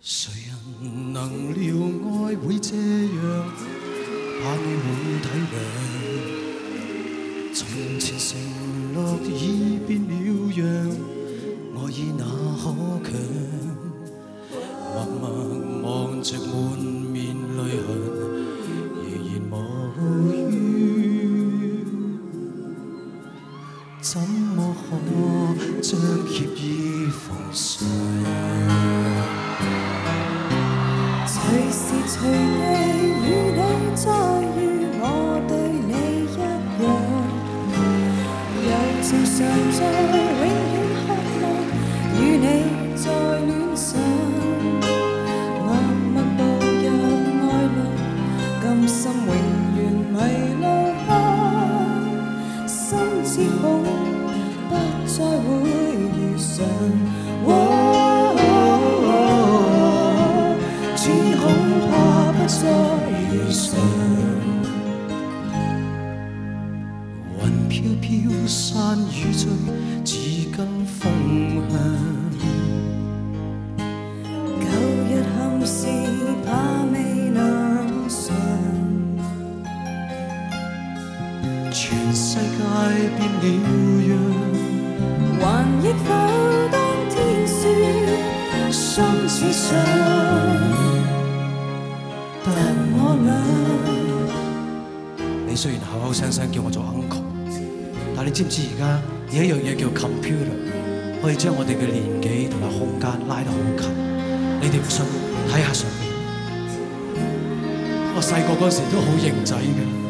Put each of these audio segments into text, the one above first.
谁人能料爱会这样？怕你会体谅。从前承诺已变了样，爱意那可强？默默望着满面泪痕，仍然无语。怎么可将歉意奉上？ 随时随地与你再遇，我对你一样，柔情常在，永远渴望與你再戀上。默默步入愛路，甘心永遠迷路吧，心知恐不再會遇上。只恐怕不再遇上。 雲飄飄，山雨醉，似跟風向。 舊日憾事，怕未能償。 全世界變了樣， 還憶否當天說心似上？但我倆， 你雖然口口聲聲叫我做 uncle， 但你知唔知而家有一樣嘢叫 computer， 可以將我哋嘅年紀同埋空間拉得好近。你哋唔信，睇下上面。我細個嗰時都好型仔嘅。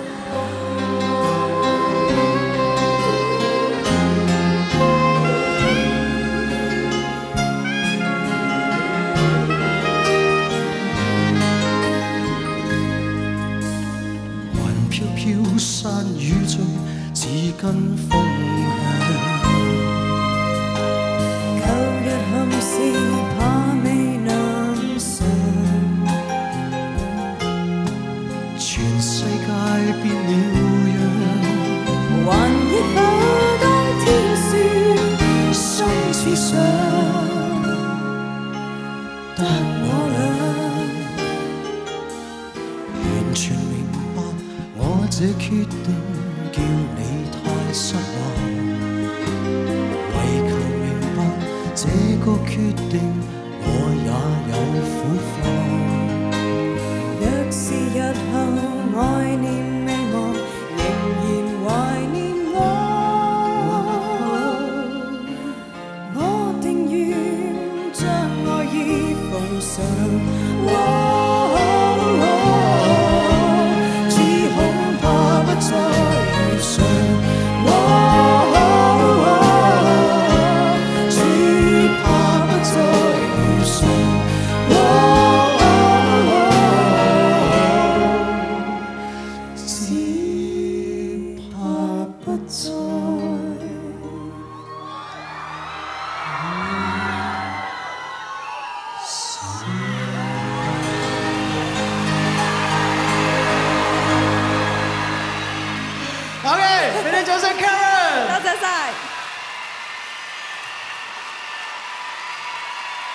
飄山雨醉，似跟風向。 舊日憾事，怕未能償。 全世界變了樣， 還憶否當天說心似上？但我倆完全明白我這決定叫你太失望。為求明白這個決定，我也有苦況。 若是日後愛念未忘，仍然懷念我定願將愛意奉上。